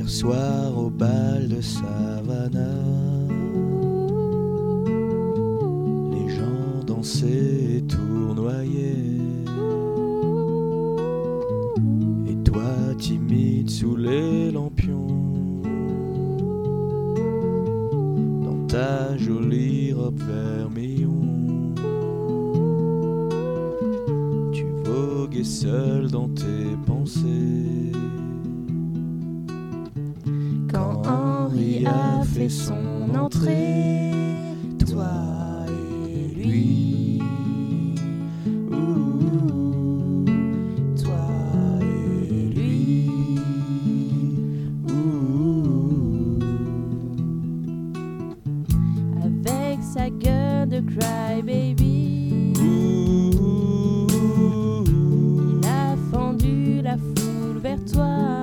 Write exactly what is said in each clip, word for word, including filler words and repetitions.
soir au bal de Savannah, les gens dansaient et tournoyaient, et toi timide sous les lampions, dans ta jolie robe vermillon, tu voguais seul dans tes pensées. Quand Henri a fait son entrée, toi et lui, ouh, toi et lui, ouh. avec sa gueule de crybaby, Ouh, il a fendu la foule vers toi.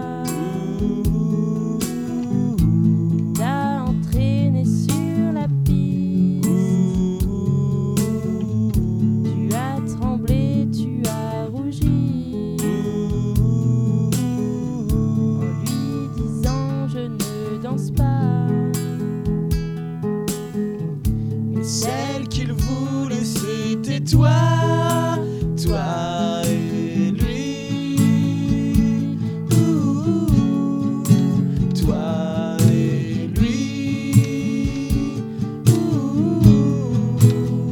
Celle qu'il voulait, c'était toi, toi et lui, ouh, toi et lui, ouh.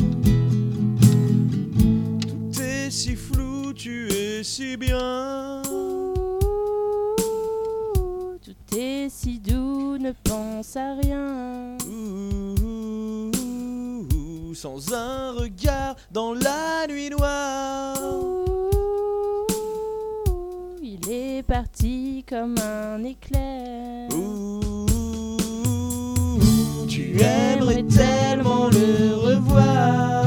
Tout est si flou, tu es si bien, tout est si doux, ne pense à rien. Sans un regard dans la nuit noire. Ouh, il est parti comme un éclair. Ouh, tu aimerais tellement le revoir.